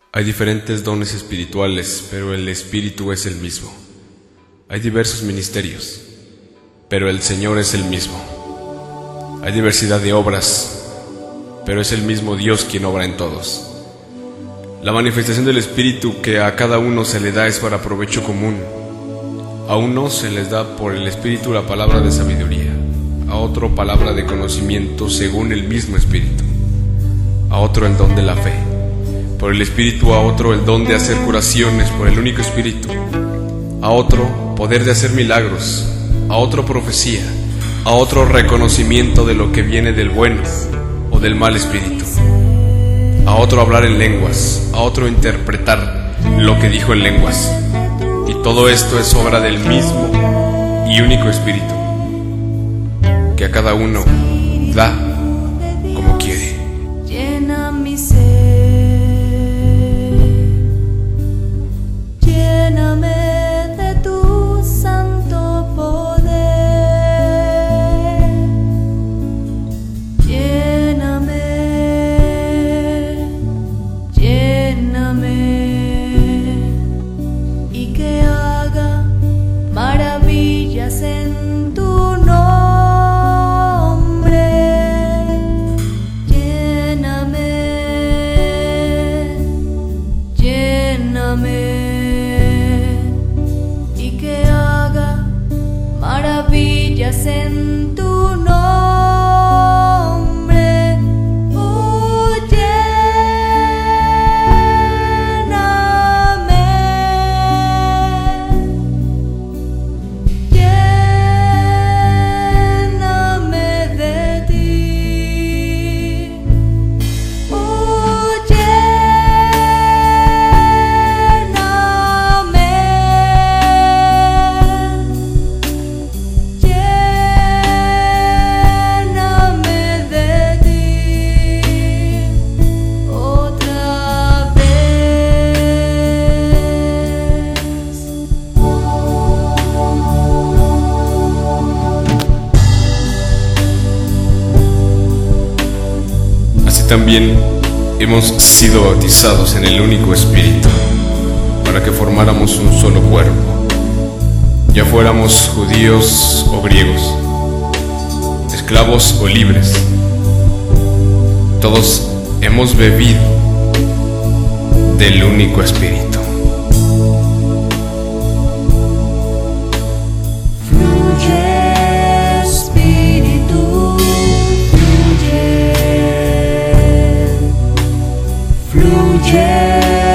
Hay diferentes dones espirituales, pero el Espíritu es el mismo. Hay diversos ministerios, pero el Señor es el mismo. Hay diversidad de obras, pero es el mismo Dios quien obra en todos. La manifestación del Espíritu que a cada uno se le da es para provecho común. A uno se les da por el Espíritu la palabra de sabiduría, a otro palabra de conocimiento según el mismo Espíritu, a otro el don de la fe, por el Espíritu, a otro el don de hacer curaciones por el único Espíritu, a otro poder de hacer milagros, a otro profecía, a otro reconocimiento de lo que viene del bueno o del mal espíritu, a otro hablar en lenguas, a otro interpretar lo que dijo en lenguas. Y todo esto es obra del mismo y único Espíritu, que a cada uno da como quiere. Llena mi ser, lléname de tu santo poder, lléname, lléname, y que haga maravillas en tu nombre. Lléname, lléname, y que haga maravillas en tu nombre. Oh, lléname, lléname de ti. Oh, lléname, lléname de ti otra vez. Así también hemos sido bautizados en el único Espíritu, para que formáramos un solo cuerpo, ya fuéramos judíos o griegos, esclavos o libres. Todos hemos bebido del único Espíritu. Fluye, Espíritu, fluye, fluye.